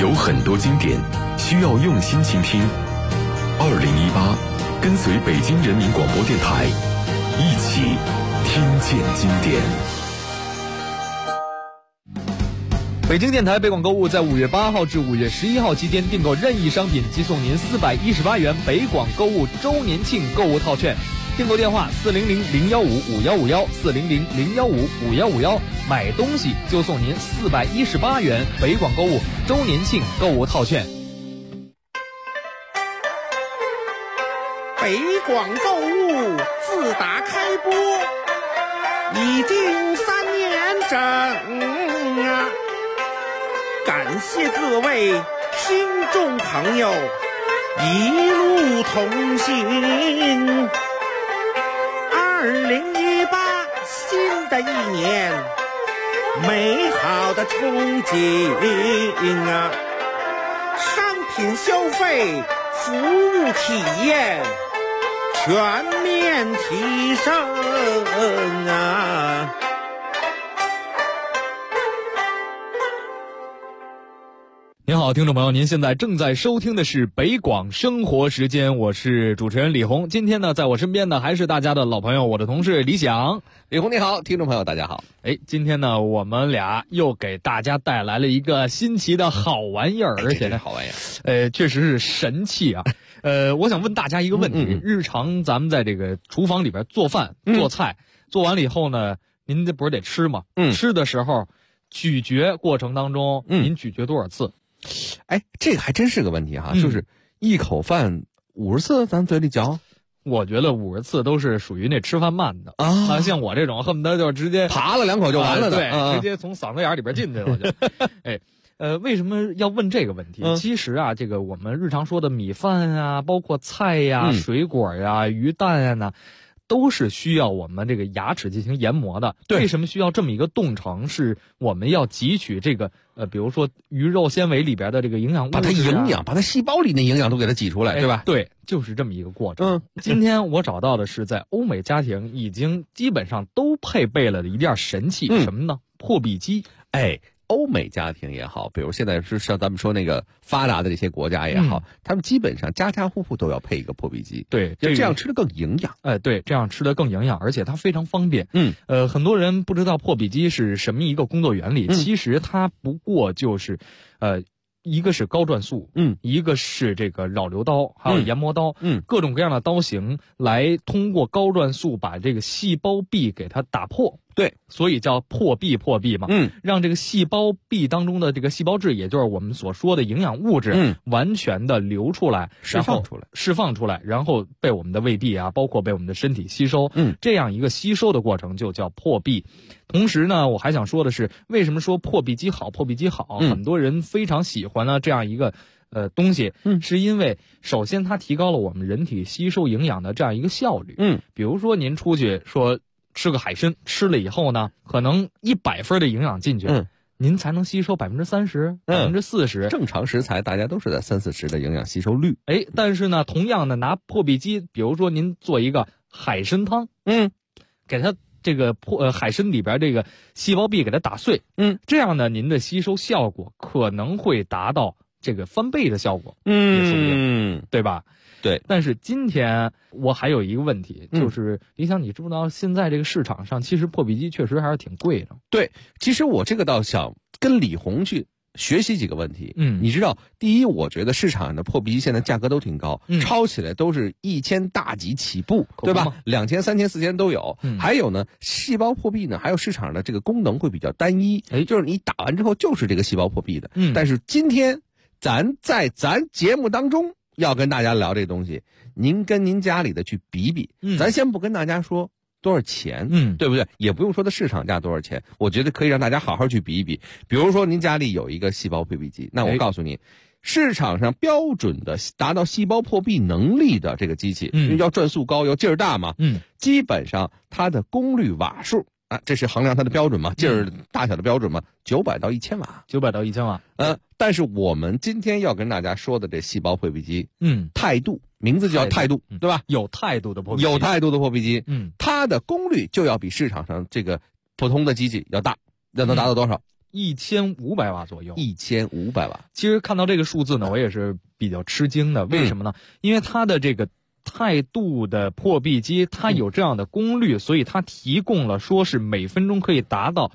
有很多经典需要用心倾听。2018，跟随北京人民广播电台，一起听见经典。 北京电台北广购物在5月8号至5月11号期间订购任意商品即送您418元北广购物周年庆购物套券。订购电话400-015-5151，400-015-5151，买东西就送您418元北广购物周年庆购物套券。 北广购物自打开播已经3年整啊，感谢各位听众朋友一路同行。2018新的一年，美好的憧憬啊！商品消费，服务体验全面提升啊！ 您好，听众朋友，您现在正在收听的是北广生活时间，我是主持人李红。今天呢，在我身边的还是大家的老朋友，我的同事李想。 李红你好，听众朋友大家好。 今天呢，我们俩又给大家带来了一个新奇的好玩意儿，而且呢， 好玩意儿， 确实是神器啊。我想问大家一个问题，日常咱们在这个厨房里边做饭、做菜，做完了以后呢，您这不是得吃吗？吃的时候，咀嚼过程当中，您咀嚼多少次？ 这个还真是个问题哈，就是一口饭50次咱嘴里嚼。 我觉得50次都是属于那吃饭慢的啊，像我这种恨不得就直接扒了2口就完了的， 对，直接从嗓子眼里边进去了就。为什么要问这个问题？其实啊，这个我们日常说的米饭啊，包括菜呀、水果呀、鱼蛋呀都是需要我们这个牙齿进行研磨的。为什么需要这么一个动程？是我们要汲取这个比如说鱼肉纤维里边的这个营养物质， 把它细胞里的营养都给它挤出来，对吧？ 对，就是这么一个过程。今天我找到的是在欧美家庭已经基本上都配备了的一件神器，什么呢？破壁机。 欧美家庭也好，比如现在是像咱们说那个发达的这些国家也好，他们基本上家家户户都要配一个破壁机。 对， 这样吃的更营养。 对，这样吃的更营养，而且它非常方便。很多人不知道破壁机是什么一个工作原理，其实它不过就是一个是高转速，一个是这个扰流刀，还有研磨刀，各种各样的刀型来通过高转速把这个细胞壁给它打破。对，所以叫破壁嘛。让这个细胞壁当中的这个细胞质，也就是我们所说的营养物质，完全的流出来，释放出来，然后被我们的胃壁啊，包括被我们的身体吸收。这样一个吸收的过程就叫破壁。同时呢，我还想说的是，为什么说破壁机好？很多人非常喜欢呢这样一个东西，是因为首先它提高了我们人体吸收营养的这样一个效率。比如说您出去说吃个海参，吃了以后呢，可能100分的营养进去，您才能吸收30%、40%。 正常食材大家都是在30-40%的营养吸收率。 但是呢，同样的拿破壁机，比如说您做一个海参汤，给它这个海参里边这个细胞壁给它打碎，这样呢，您的吸收效果可能会达到这个翻倍的效果，也说不定，对吧？ 对。 但是今天我还有一个问题，就是李想，你知不知道现在这个市场上其实破壁机确实还是挺贵的？ 对，其实我这个倒想跟李红去学习几个问题。你知道，第一，我觉得市场上的破壁机现在价格都挺高，抄起来都是1000大几起步，对吧？2000、3000、4000都有。还有呢，细胞破壁呢，还有市场的这个功能会比较单一，就是你打完之后就是这个细胞破壁的。但是今天咱节目当中要跟大家聊这东西，您跟您家里的去比比。咱先不跟大家说多少钱，对不对？也不用说的市场价多少钱，我觉得可以让大家好好去比一比。比如说您家里有一个细胞破壁机，那我告诉你，市场上标准的达到细胞破壁能力的这个机器，要转速高，要劲儿大嘛，基本上它的功率瓦数这是衡量它的标准嘛，劲儿大小的标准嘛，900到1000瓦 ，900到1000瓦。 但是我们今天要跟大家说的这细胞破壁机，态度，名字叫态度，对吧？ 有态度的破壁机， 有态度的破壁机，它的功率就要比市场上这个普通的机器要大，要能达到多少 1500瓦左右。 1500瓦。 其实看到这个数字呢，我也是比较吃惊的。为什么呢？因为它的这个态度的破壁机，它有这样的功率，所以它提供了说是每分钟可以达到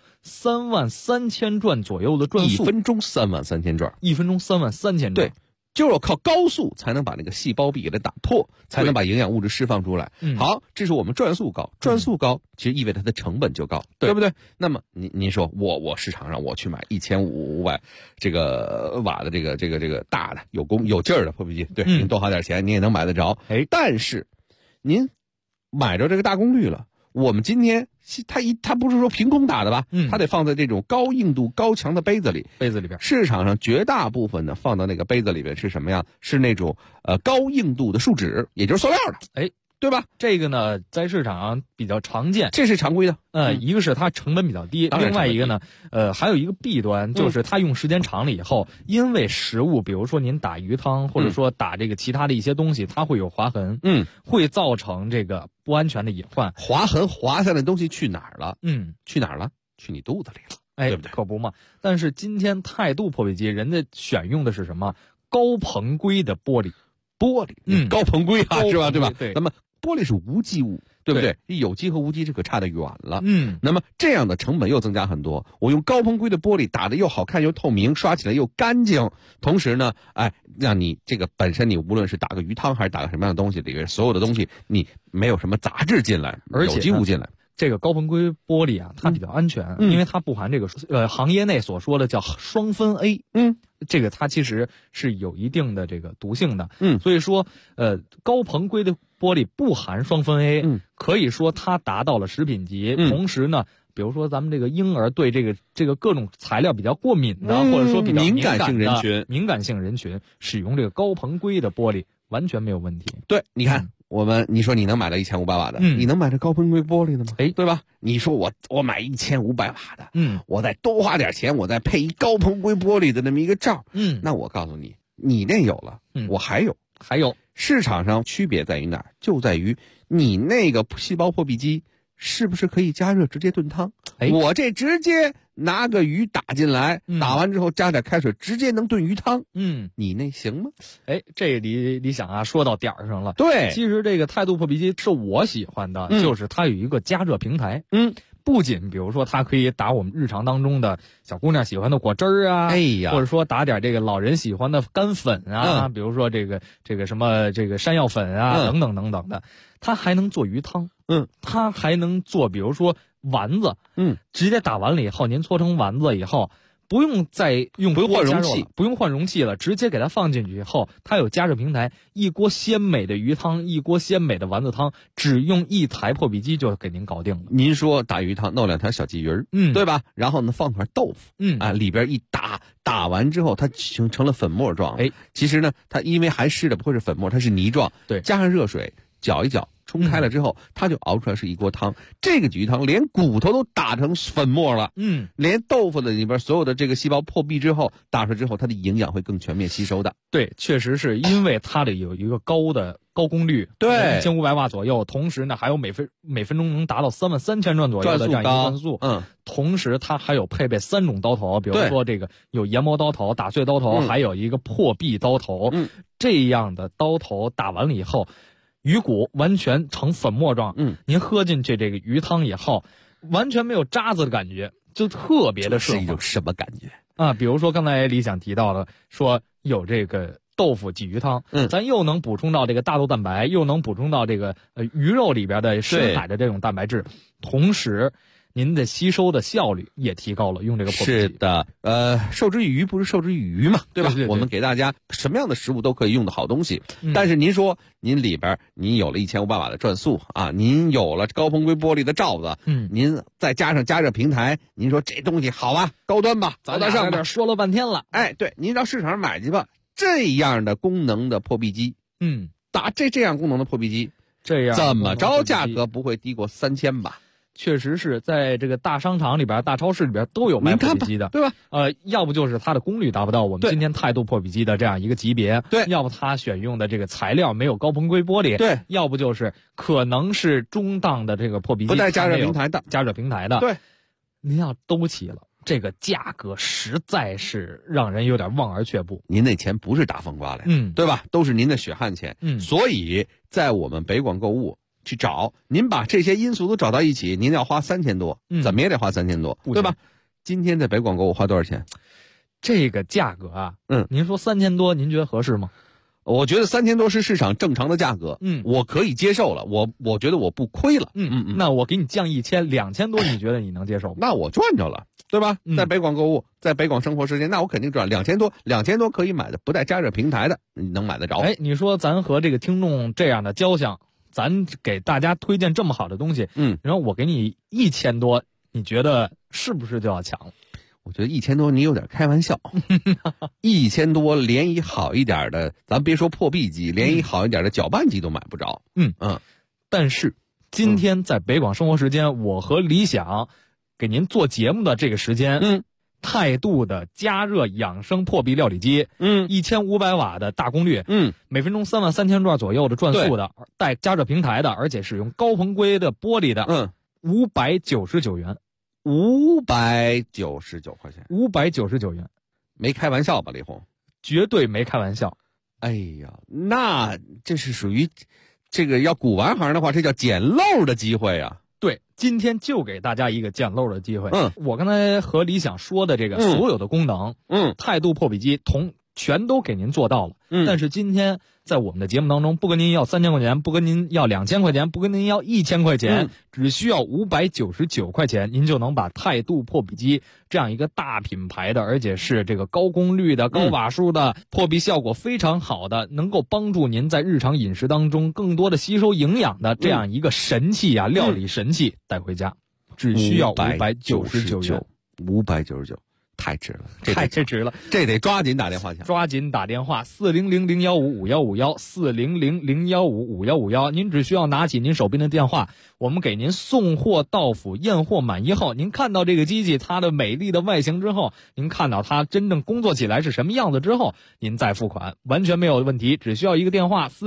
33000转左右的转速。 1分钟33000转。 1分钟33000转。 对。就是要靠高速才能把那个细胞壁给它打破，才能把营养物质释放出来。好，这是我们转速高，转速高其实意味着它的成本就高，对不对？那么您说我市场上我去买1500这个瓦的这个大的有劲儿的破壁机，对，您多花点钱你也能买得着。但是您买着这个大功率了，我们今天它不是说凭空打的吧？它得放在这种高硬度高强的杯子里边。市场上绝大部分呢放到那个杯子里边是什么样？是那种高硬度的树脂，也就是塑料的。对吧？ 这个呢，在市场上比较常见， 这是常规的。 一个是它成本比较低，另外一个呢，还有一个弊端，就是它用时间长了以后，因为食物，比如说您打鱼汤，或者说打这个其他的一些东西，它会有划痕，会造成这个不安全的隐患。 划痕划下来的东西去哪儿了？去哪儿了？去你肚子里了，对不对？ 可不嘛。但是今天态度破壁机，人家选用的是什么？高硼硅的玻璃， 高硼硅啊，是吧？对吧？ 对。 那么玻璃是无机物，对不对？有机和无机这可差得远了。那么这样的成本又增加很多。我用高硼硅的玻璃打得又好看又透明，刷起来又干净，同时呢，让你这个本身你无论是打个鱼汤还是打个什么样的东西，里面所有的东西你没有什么杂质进来， 而且有机物进来。 这个高硼硅玻璃啊，它比较安全，因为它不含这个行业内所说的叫双酚 A。这个它其实是有一定的这个毒性的。所以说高硼硅的玻璃不含双酚 A，可以说它达到了食品级。同时呢，比如说咱们这个婴儿对这个各种材料比较过敏的，或者说比较敏感性人群使用这个高硼硅的玻璃完全没有问题。 对，你看。你说你能买到1500瓦的，你能买这高硼硅玻璃的吗？对吧？你说我买1500瓦的，我再多花点钱，我再配一高硼硅玻璃的那么一个罩，那我告诉你，你那有了，我还有，市场上区别在于哪儿？就在于你那个细胞破壁机是不是可以加热直接炖汤？我这直接拿个鱼打进来，打完之后加点开水，直接能炖鱼汤。你那行吗？ 这理想啊，说到点儿上了。 对， 其实这个态度破壁机是我喜欢的，就是它有一个加热平台。不仅比如说它可以打我们日常当中的小姑娘喜欢的果汁儿啊，或者说打点这个老人喜欢的干粉啊，比如说这个什么这个山药粉啊，等等等等的，它还能做鱼汤。它还能做比如说丸子。直接打完了以后，您搓成丸子以后，不用再用不用换容器了，直接给它放进去以后，它有加热平台，一锅鲜美的鱼汤，一锅鲜美的丸子汤，只用一台破壁机就给您搞定了。 您说打鱼汤弄2条小鲫鱼，对吧？然后呢放块豆腐，里边一打完之后它成了粉末状。其实呢它因为还湿的不会是粉末，它是泥状， 对， 加上热水搅一搅，冲开了之后，它就熬出来是一锅汤。这个鲫鱼汤连骨头都打成粉末了，连豆腐的里边所有的这个细胞破壁之后打出来之后，它的营养会更全面吸收的。 对，确实是因为它的有一个高功率， 对 ，1500瓦左右，同时呢还有每分钟能达到33000转左右的这样一个转速。同时它还有配备3种刀头，比如说这个有研磨刀头、打碎刀头，还有一个破壁刀头。这样的刀头打完了以后，鱼骨完全成粉末状。您喝进去这个鱼汤以后，完全没有渣子的感觉，就特别的顺滑。 是一种什么感觉啊？比如说刚才李想提到了，说有这个豆腐鲫鱼汤，咱又能补充到这个大豆蛋白，又能补充到这个鱼肉里边的深海的这种蛋白质，同时您的吸收的效率也提高了，用这个破壁机。 是的，授之以鱼不是授之以渔嘛，对吧？ 对， 我们给大家什么样的食物都可以用的好东西。但是您说您里边您有了1500瓦的转速啊，您有了高硼硅玻璃的罩子，您再加上加热平台，您说这东西好吧，高端吧，早点上吧。 说了半天了， 对，您到市场上买去吧。这样的功能的破壁机，打这样功能的破壁机， 这样怎么着价格不会低过3000吧？ 确实是在这个大商场里边、大超市里边都有卖破壁机的， 对吧？ 要不就是它的功率达不到我们今天态度破壁机的这样一个级别， 对； 要不它选用的这个材料没有高硼硅玻璃， 对； 要不就是可能是中档的这个破壁机不带加热平台的， 对。您要都齐了， 这个价格实在是让人有点望而却步。 您那钱不是大风刮来的，对吧？都是您的血汗钱。所以在我们北广购物去找，您把这些因素都找到一起，您要花3000多，怎么也得花3000多，对吧？今天在北广购物花多少钱？ 这个价格啊，您说3000多，您觉得合适吗？ 我觉得3000多是市场正常的价格，我可以接受了，我觉得我不亏了， 那我给你降1000，2000多，你觉得你能接受吗？ 那我赚着了，对吧？在北广购物，在北广生活时间，那我肯定赚2000多可以买的，不带加热平台的，你能买得着？ 你说咱和这个听众这样的交情，咱给大家推荐这么好的东西，然后我给你1000多，你觉得是不是就要抢了？ 我觉得1000多你有点开玩笑，1000多连一好一点的，咱别说破壁机，连一好一点的搅拌机都买不着。 但是今天在北广生活时间，我和李想给您做节目的这个时间，态度的加热养生破壁料理机，1500瓦的大功率，每分钟33000转左右的转速的，带加热平台的，而且使用高硼硅的玻璃的，599元。 599块钱 ，599元， 没开玩笑吧，李红？ 绝对没开玩笑。 哎呀，那这是属于这个要古玩行的话，这叫捡漏的机会啊！ 对，今天就给大家一个捡漏的机会。我刚才和李想说的这个所有的功能，态度破壁机全都给您做到了。但是今天在我们的节目当中，不跟您要3000块钱，不跟您要2000块钱，不跟您要1000块钱，只需要599块钱，您就能把态度破壁机这样一个大品牌的，而且是这个高功率的、高瓦数的，破壁效果非常好的，能够帮助您在日常饮食当中更多的吸收营养的这样一个神器啊，料理神器带回家，只需要599元 ，599。太值了， 太值了， 这得抓紧打电话抢， 抓紧打电话400-015-5151，400-015-5151，您只需要拿起您手边的电话，我们给您送货到府，验货满意后，您看到这个机器它的美丽的外形之后，您看到它真正工作起来是什么样子之后，您再付款，完全没有问题，只需要一个电话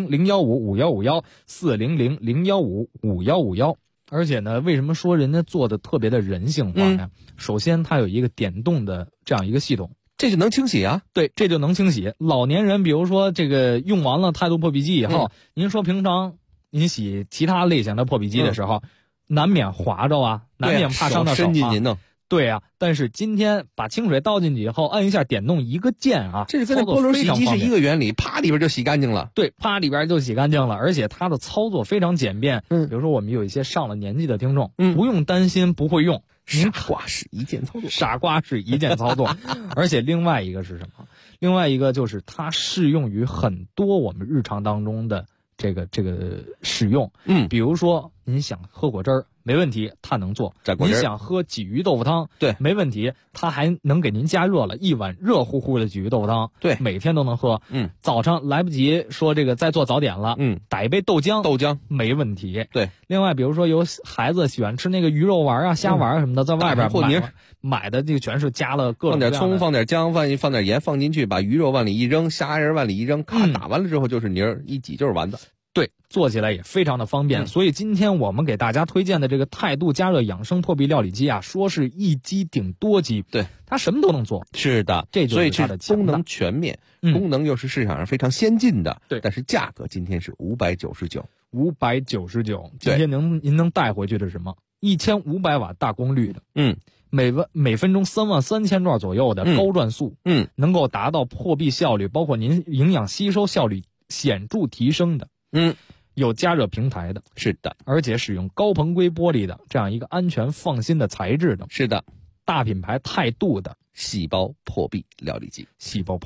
400-015-5151，400-015-5151。而且呢，为什么说人家做的特别的人性化呀？首先，它有一个点动的这样一个系统， 这就能清洗啊。 对，这就能清洗。老年人，比如说这个用完了态度破壁机以后，您说平常您洗其他类型的破壁机的时候，难免划着啊，难免怕伤到手伸进去弄。 对啊，但是今天把清水倒进去以后，按一下点动一个键啊， 这跟那锅炉洗衣机是一个原理，啪里边就洗干净了。 对，啪里边就洗干净了，而且它的操作非常简便。比如说我们有一些上了年纪的听众，不用担心不会用， 傻瓜是一键操作， 傻瓜是一键操作。而且另外一个是什么？另外一个就是它适用于很多我们日常当中的这个使用。比如说您想喝果汁儿。没问题，它能做。您想喝鲫鱼豆腐汤， 对， 没问题，它还能给您加热了一碗热乎乎的鲫鱼豆腐汤， 对， 每天都能喝。早上来不及说这个再做早点了，打一杯豆浆没问题。 对， 另外比如说有孩子喜欢吃那个鱼肉丸啊、虾丸什么的，在外边买的这个全是加了各种各样的， 放点葱，放点姜，放点盐，放进去，把鱼肉往里一扔，虾仁往里一扔，咔打完了之后就是泥儿，一挤就是丸子。 对，做起来也非常的方便，所以今天我们给大家推荐的这个态度加热养生破壁料理机啊，说是一机顶多机， 对， 它什么都能做。 是的， 这就是它的功能全面，功能又是市场上非常先进的。 对， 但是价格今天是599。 今天您能带回去的是什么？1500瓦大功率的，每分钟33000转左右的高转速，能够达到破壁效率，包括您营养吸收效率显著提升的。有加热平台的， 是的， 而且使用高硼硅玻璃的这样一个安全放心的材质的， 是的， 大品牌态度的细胞破壁料理机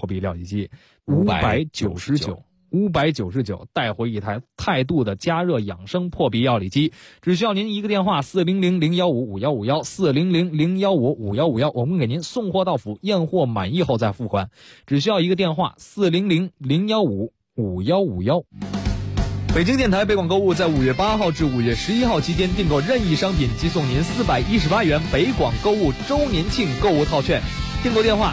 ，599带回一台态度的加热养生破壁料理机，只需要您一个电话400-015-5151，400-015-5151，我们给您送货到府，验货满意后再付款，只需要一个电话400-015-5151。北京电台北广购物在5月8号至5月11号期间订购任意商品即送您418元北广购物周年庆购物套券，订购电话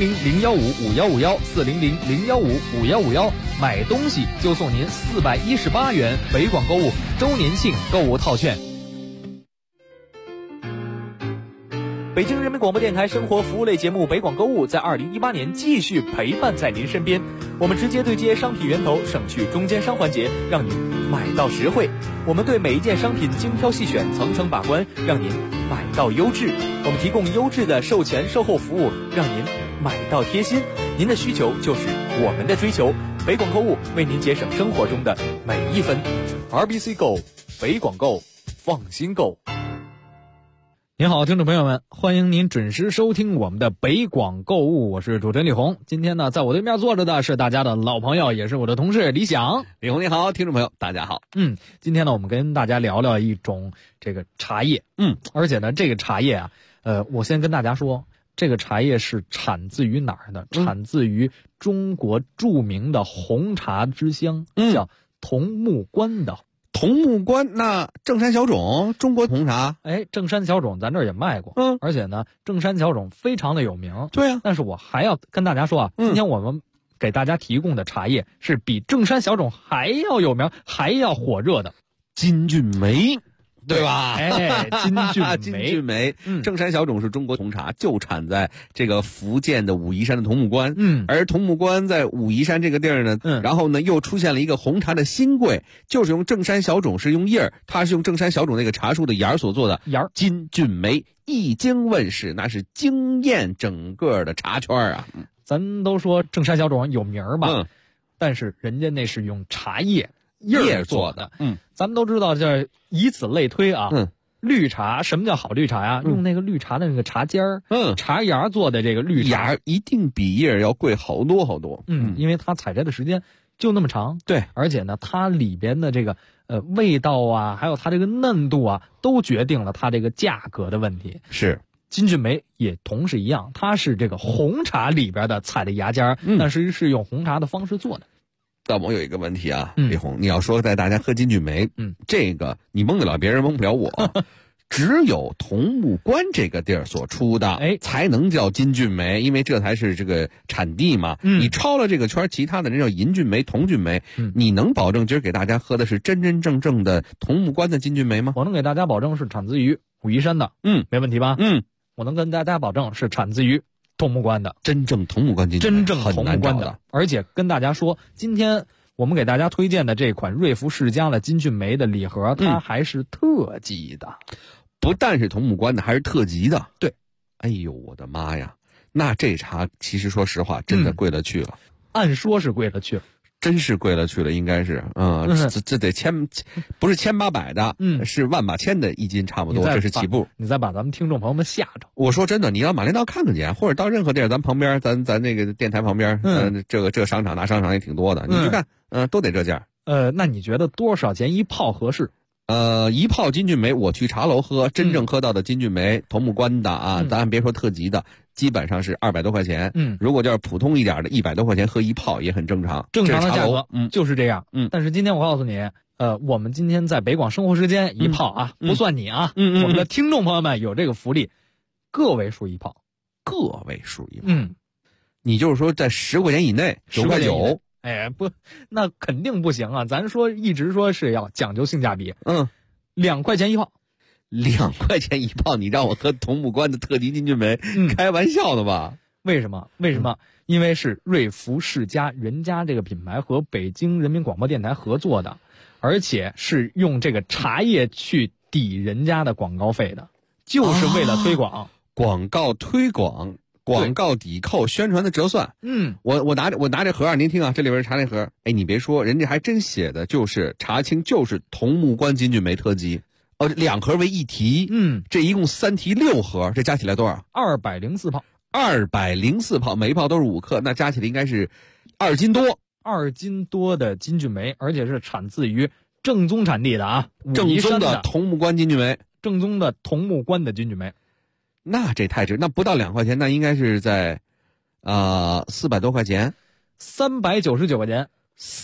400-015-5151，400-015-5151，买东西就送您418元北广购物周年庆购物套券。 北京人民广播电台生活服务类节目《北广购物》在2018年继续陪伴在您身边。我们直接对接商品源头，省去中间商环节，让您买到实惠。我们对每一件商品精挑细选，层层把关，让您买到优质。我们提供优质的售前售后服务，让您买到贴心。您的需求就是我们的追求。北广购物为您节省生活中的每一分。RBC Go， 北广购，放心购。 您好，听众朋友们，欢迎您准时收听我们的北广购物，我是主持人李红。今天呢，在我对面坐着的是大家的老朋友，也是我的同事李想。 李红你好，听众朋友大家好。 今天呢，我们跟大家聊聊一种这个茶叶。而且呢，这个茶叶啊，我先跟大家说，这个茶叶是产自于哪儿的？产自于中国著名的红茶之乡，叫桐木关的。 桐木关，那正山小种，中国红茶。 正山小种咱这儿也卖过。而且呢，正山小种非常的有名。 对啊。 但是我还要跟大家说啊，今天我们给大家提供的茶叶是比正山小种还要有名、还要火热的金骏眉。对吧？ 金骏眉， 正山小种是中国红茶，就产在这个福建的武夷山的桐木关。而桐木关在武夷山这个地儿呢，然后呢又出现了一个红茶的新贵，就是用正山小种是用叶儿，它是用正山小种那个茶树的芽儿所做的芽儿。 金骏眉一经问世，那是惊艳整个的茶圈啊。 咱都说正山小种有名儿吧，但是人家那是用茶叶做的。咱们都知道，这以此类推啊。绿茶，什么叫好绿茶呀？用那个绿茶的那个茶尖儿，茶芽做的这个绿茶， 芽一定比叶要贵好多好多。 因为它采摘的时间就那么长。 对， 而且呢，它里边的这个味道啊，还有它这个嫩度啊，都决定了它这个价格的问题。 是。 金骏眉也同是一样，它是这个红茶里边的采的芽尖儿，但是用红茶的方式做的。 但我有一个问题啊，李红，你要说带大家喝金骏眉，这个你蒙得了别人，蒙不了我。只有桐木关这个地儿所出的，才能叫金骏眉，因为这才是这个产地嘛。你超了这个圈，其他的人叫银骏眉、桐骏眉，你能保证今儿给大家喝的是真真正正的桐木关的金骏眉吗？ 我能给大家保证是产自于武夷山的，没问题吧？我能跟大家保证是产自于桐木关的， 真正桐木关金骏眉， 真正桐木关的。而且跟大家说，今天我们给大家推荐的这款瑞福世家的金骏眉的礼盒，它还是特级的， 不但是桐木关的，还是特级的。 对， 哎呦我的妈呀，那这茶其实说实话真的贵了去了。 按说是贵了去了， 真是贵了去了，应该是，这得不是1800的，是万把千的一斤差不多，这是起步。 你再把咱们听众朋友们吓着。 我说真的，你到马连道看看去，或者到任何地儿，咱旁边，咱那个电台旁边，这个商场那商场也挺多的，你去看，都得这价。 那你觉得多少钱一泡合适？ 一泡金骏眉，我去茶楼喝，真正喝到的金骏眉桐木关的啊，咱别说特级的，基本上是200多块钱。如果就是普通一点的，100多块钱喝一泡也很正常。 正常的价格，就是这样。但是今天我告诉你，我们今天在北广生活时间一泡啊，不算你啊，我们的听众朋友们有这个福利，个位数一泡， 个位数一泡。你就是说在10块钱以内，9块9。 不，那肯定不行啊！咱说一直说是要讲究性价比。2块钱一泡 ，2块钱一泡，你让我喝桐木关的特级金骏眉，开玩笑的吧？ 为什么？因为是瑞福世家人家这个品牌和北京人民广播电台合作的，而且是用这个茶叶去抵人家的广告费的，就是为了推广。 广告推广。广告抵扣，宣传的折算。我拿这盒啊，您听啊，这里边是茶那盒。你别说，人家还真写的就是茶青，就是桐木关金骏眉特级。2盒为1提。这一共3提6盒，这加起来多少 ？204泡。 204泡，每一泡都是5克，那加起来应该是2斤多。 2斤多的金骏眉，而且是产自于正宗产地的啊， 正宗的桐木关金骏眉， 正宗的桐木关的金骏眉。 那这太值，那不到2块钱，那应该是在400多块钱 ，399块钱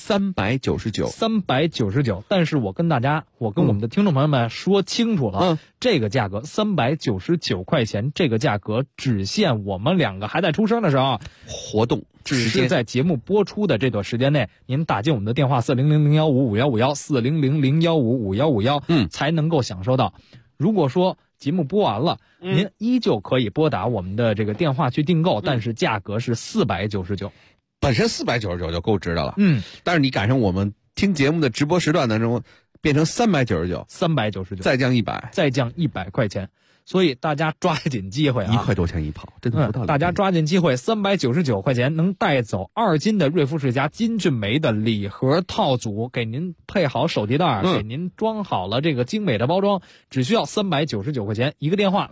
，399。但是我跟我们的听众朋友们说清楚了，这个价格399块钱，这个价格只限我们2个还在出生的时候， 活动只是在节目播出的这段时间内，您打进我们的电话40001555151，400015551，才能够享受到。如果说节目播完了，您依旧可以拨打我们的这个电话去订购，但是价格是499， 本身499就够值的了。但是你赶上我们听节目的直播时段当中，变成399，再降100块钱。 所以大家抓紧机会啊 ！1块多钱一炮，真的不到。 大家抓紧机会，399块钱能带走2斤的瑞富世家金骏眉的礼盒套组，给您配好手提袋，给您装好了这个精美的包装，只需要399块钱。一个电话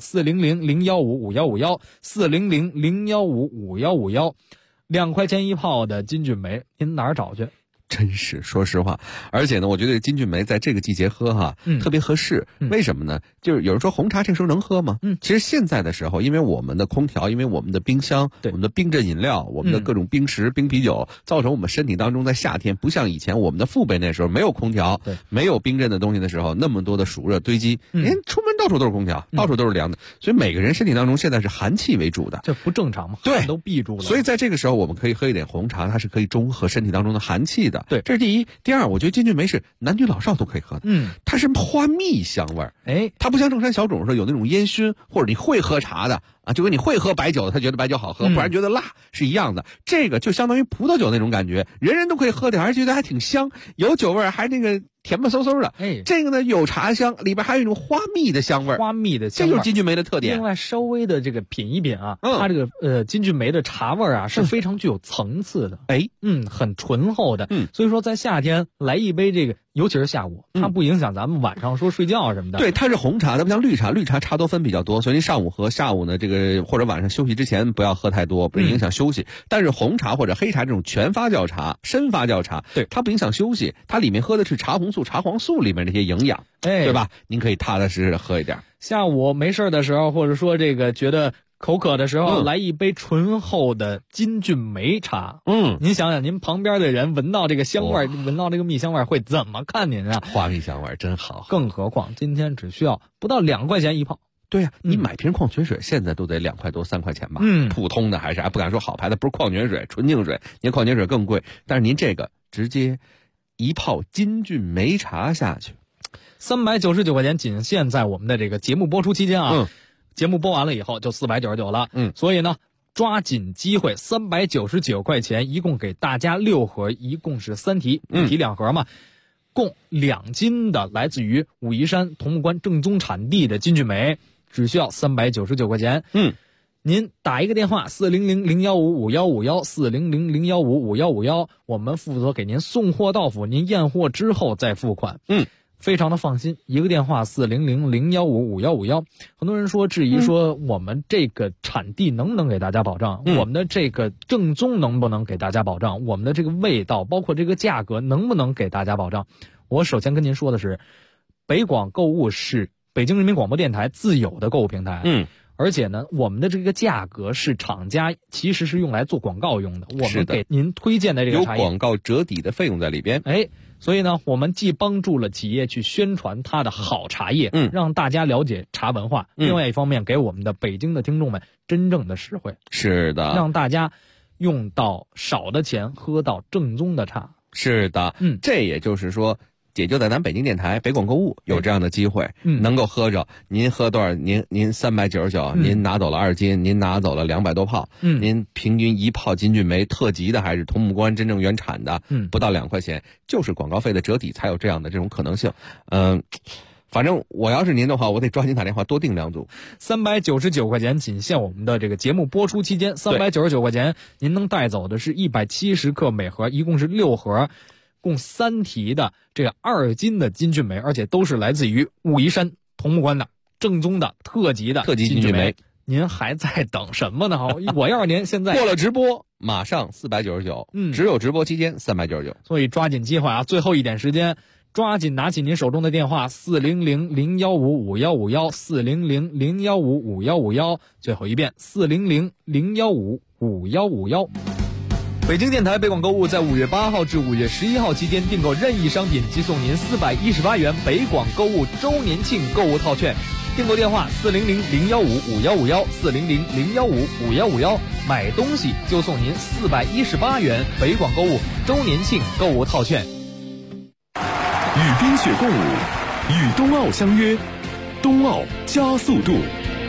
，400-015-5151，400-015-5151，2块钱一炮的金骏眉，您哪儿找去？ 真是，说实话，而且呢，我觉得金骏眉在这个季节喝哈，特别合适。为什么呢？就是有人说红茶这时候能喝吗？其实现在的时候，因为我们的空调，因为我们的冰箱，我们的冰镇饮料，我们的各种冰食、冰啤酒，造成我们身体当中在夏天，不像以前我们的父辈那时候没有空调，没有冰镇的东西的时候，那么多的暑热堆积，您出门到处都是空调，到处都是凉的，所以每个人身体当中现在是寒气为主的， 这不正常吗？ 对， 都闭住了。 所以在这个时候，我们可以喝一点红茶，它是可以中和身体当中的寒气的。 对， 这是第一。第二，我觉得金骏眉是男女老少都可以喝的。它是花蜜香味儿。它不像正山小种说有那种烟熏，或者你会喝茶的啊，就跟你会喝白酒的，他觉得白酒好喝，不然觉得辣是一样的。这个就相当于葡萄酒那种感觉，人人都可以喝点，而且觉得还挺香，有酒味儿，还那个甜不嗖嗖的。这个呢有茶香，里边还有一种花蜜的香味儿。这就是金骏眉的特点。 另外稍微的这个品一品啊，它这个金骏眉的茶味儿啊是非常具有层次的。很醇厚的。所以说在夏天来一杯这个，尤其是下午，它不影响咱们晚上说睡觉什么的。 对，它是红茶，它不像绿茶，绿茶茶多酚比较多，所以您上午喝，下午呢这个或者晚上休息之前不要喝太多，不影响休息。但是红茶或者黑茶这种全发酵茶、深发酵茶，对它不影响休息，它里面喝的是茶红素、茶黄素里面这些营养，对吧？您可以踏踏实实的喝一点。 下午没事的时候，或者说这个觉得口渴的时候，来一杯醇厚的金骏眉茶。您想想，您旁边的人闻到这个香味，闻到这个蜜香味会怎么看您啊？ 花蜜香味真好。 更何况今天只需要不到2块钱一泡。 对呀，你买瓶矿泉水现在都得2块多3块钱吧？普通的还是不敢说好牌的，不是矿泉水，纯净水，您矿泉水更贵。但是您这个直接一泡金骏眉茶下去 ，399块钱，仅限在我们的这个节目播出期间啊。节目播完了以后就499了。所以呢，抓紧机会，399块钱，一共给大家6盒，一共是3提，一提2盒嘛，共2斤的来自于武夷山桐木关正宗产地的金骏眉，只需要399块钱。您打一个电话400-015-5151，400-015-5151，我们负责给您送货到府，您验货之后再付款。非常的放心，一个电话400-015-5151。很多人说质疑说我们这个产地能不能给大家保障，我们的这个正宗能不能给大家保障，我们的这个味道包括这个价格能不能给大家保障。我首先跟您说的是，北广购物是北京人民广播电台自有的购物平台。而且呢，我们的这个价格是厂家其实是用来做广告用的，我们给您推荐的这个茶叶有广告折抵的费用在里边。 所以呢，我们既帮助了企业去宣传它的好茶叶，让大家了解茶文化，另外一方面给我们的北京的听众们真正的实惠。 是的， 让大家用到少的钱喝到正宗的茶。 是的，这也就是说，也就在咱北京电台北广购物有这样的机会，能够喝着。您喝多少？您399，您拿走了2斤，您拿走了200多泡，您平均一泡金骏眉特级的还是桐木关真正原产的，不到2块钱，就是广告费的折抵才有这样的这种可能性。反正我要是您的话，我得抓紧打电话多订2组。 399块钱，仅限我们的这个节目播出期间。399块钱，您能带走的是170克每盒，一共是6盒。共3提的这个2斤的金骏眉，而且都是来自于武夷山桐木关的正宗的特级金骏眉。您还在等什么呢？我要是您现在过了直播，马上499，只有直播期间399。 所以抓紧机会啊！最后一点时间，抓紧拿起您手中的电话400-015-5151，400-015-5151，最后一遍400-015-5151。北京电台北广购物在5月8号至5月11号期间订购任意商品即送您418元北广购物周年庆购物套券。订购电话400-015-5151，400-015-5151，买东西就送您418元北广购物周年庆购物套券。 与冰雪共舞，与冬奥相约， 冬奥加速度。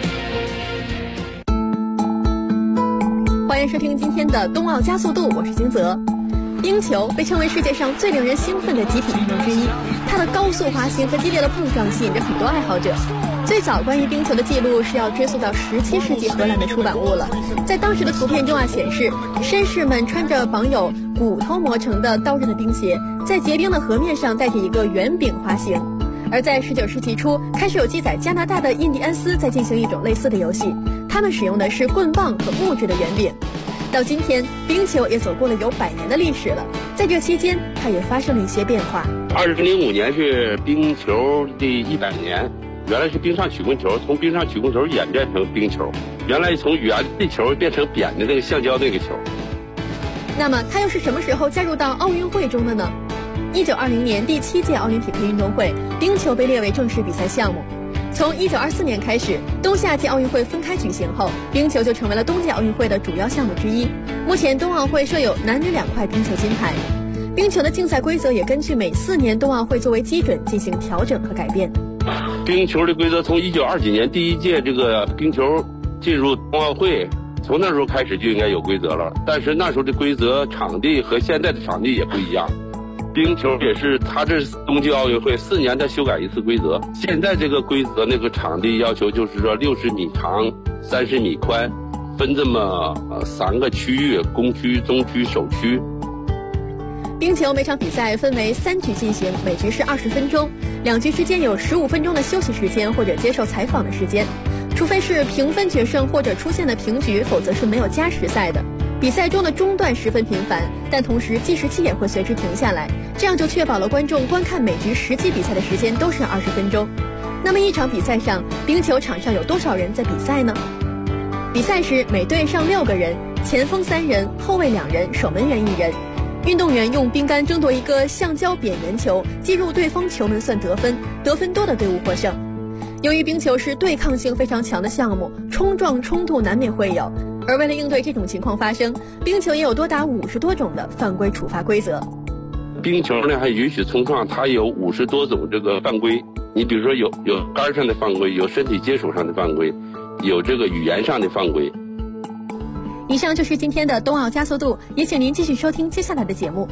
欢迎收听今天的冬奥加速度，我是金泽。冰球被称为世界上最令人兴奋的集体运动之一，它的高速滑行和激烈的碰撞吸引着很多爱好者。最早关于冰球的记录是要追溯到17世纪荷兰的出版物了。在当时的图片中显示绅士们穿着绑有骨头磨成的刀刃的冰鞋，在结冰的河面上带着一个圆饼滑行。而在19世纪初，开始有记载加拿大的印第安斯在进行一种类似的游戏，他们使用的是棍棒和木质的圆饼。到今天，冰球也走过了有100年的历史了。在这期间，它也发生了一些变化。 2005年是冰球的100年，原来是冰上曲棍球，从冰上曲棍球演变成冰球，原来从圆的球变成扁的那个橡胶那个球。 那么它又是什么时候加入到奥运会中的呢？1920年第7届奥林匹克运动会，冰球被列为正式比赛项目。从1924年开始，冬夏季奥运会分开举行后，冰球就成为了冬季奥运会的主要项目之一。目前冬奥会设有男女2块冰球金牌。冰球的竞赛规则也根据每4年冬奥会作为基准进行调整和改变。 冰球的规则从1920几年第1届这个冰球进入冬奥会，从那时候开始就应该有规则了。但是那时候的规则场地和现在的场地也不一样。冰球也是，它这冬季奥运会4年再修改1次规则。现在这个规则那个场地要求就是说60米长，30米宽，分这么3个区域：攻区、中区、首区。 冰球每场比赛分为3局进行，每局是20分钟，2局之间有15分钟的休息时间或者接受采访的时间。除非是平分决胜或者出现的平局，否则是没有加时赛的。比赛中的中断十分频繁，但同时计时器也会随之停下来，这样就确保了观众观看每局实际比赛的时间都是20分钟。那么一场比赛上，冰球场上有多少人在比赛呢？比赛时每队上6个人，前锋3人，后卫2人，守门员1人。运动员用冰杆争夺一个橡胶扁圆球，击入对方球门算得分，得分多的队伍获胜。由于冰球是对抗性非常强的项目，冲撞冲突难免会有，而为了应对这种情况发生，冰球也有多达50多种的犯规处罚规则。 冰球呢还允许冲撞，它有50多种这个犯规。你比如说有杆上的犯规，有身体接触上的犯规，有这个语言上的犯规。 以上就是今天的冬奥加速度，也请您继续收听接下来的节目。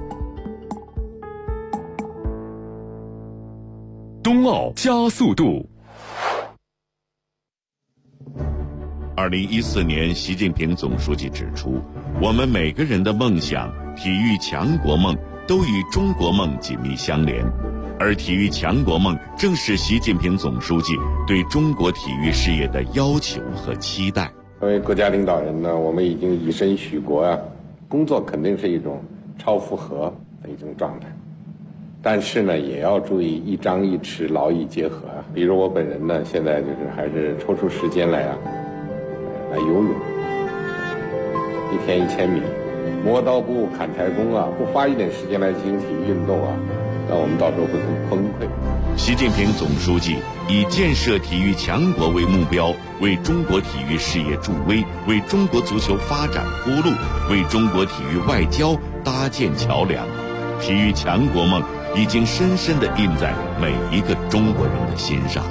冬奥加速度。 2014年，习近平总书记指出，我们每个人的梦想、体育强国梦都与中国梦紧密相连，而体育强国梦正是习近平总书记对中国体育事业的要求和期待。 作为国家领导人呢，我们已经以身许国啊，工作肯定是一种超负荷的一种状态，但是呢，也要注意一张一弛，劳逸结合啊。比如我本人呢，现在就是还是抽出时间来游泳，1天1000米，磨刀不误砍柴工啊，不花一点时间来进行体育运动啊，那我们到时候会很崩溃。 习近平总书记以建设体育强国为目标，为中国体育事业助威，为中国足球发展铺路，为中国体育外交搭建桥梁。体育强国梦已经深深地印在每一个中国人的心上。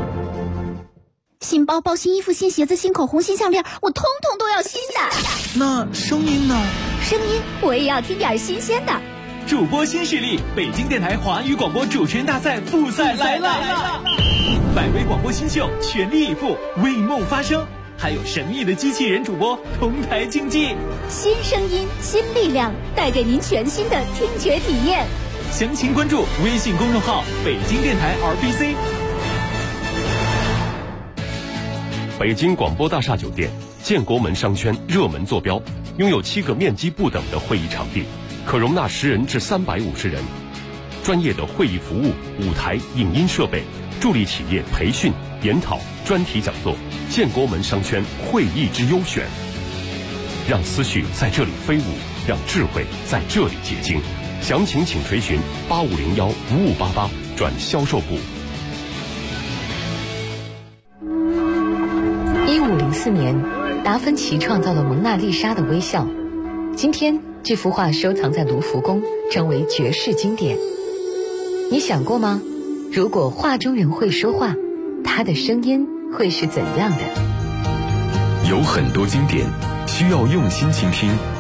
新包包、新衣服、新鞋子、新口红、新项链，我通通都要新的。 那声音呢？ 声音我也要听点新鲜的。 主播新势力，北京电台华语广播主持人大赛复赛来了！百位广播新秀全力以赴，为梦发声，还有神秘的机器人主播同台竞技。 新声音，新力量，带给您全新的听觉体验。 详情关注微信公众号北京电台 RBC。 北京广播大厦酒店建国门商圈热门坐标，拥有7个面积不等的会议场地，可容纳10人至350人，专业的会议服务、舞台、影音设备，助力企业培训、研讨、专题讲座。建国门商圈会议之优选，让思绪在这里飞舞，让智慧在这里结晶。详情请垂询8501-5588转销售部。 1504年，达芬奇创造了蒙娜丽莎的微笑。今天，这幅画收藏在卢浮宫，成为绝世经典。你想过吗？如果画中人会说话， 他的声音会是怎样的？ 有很多经典需要用心倾听。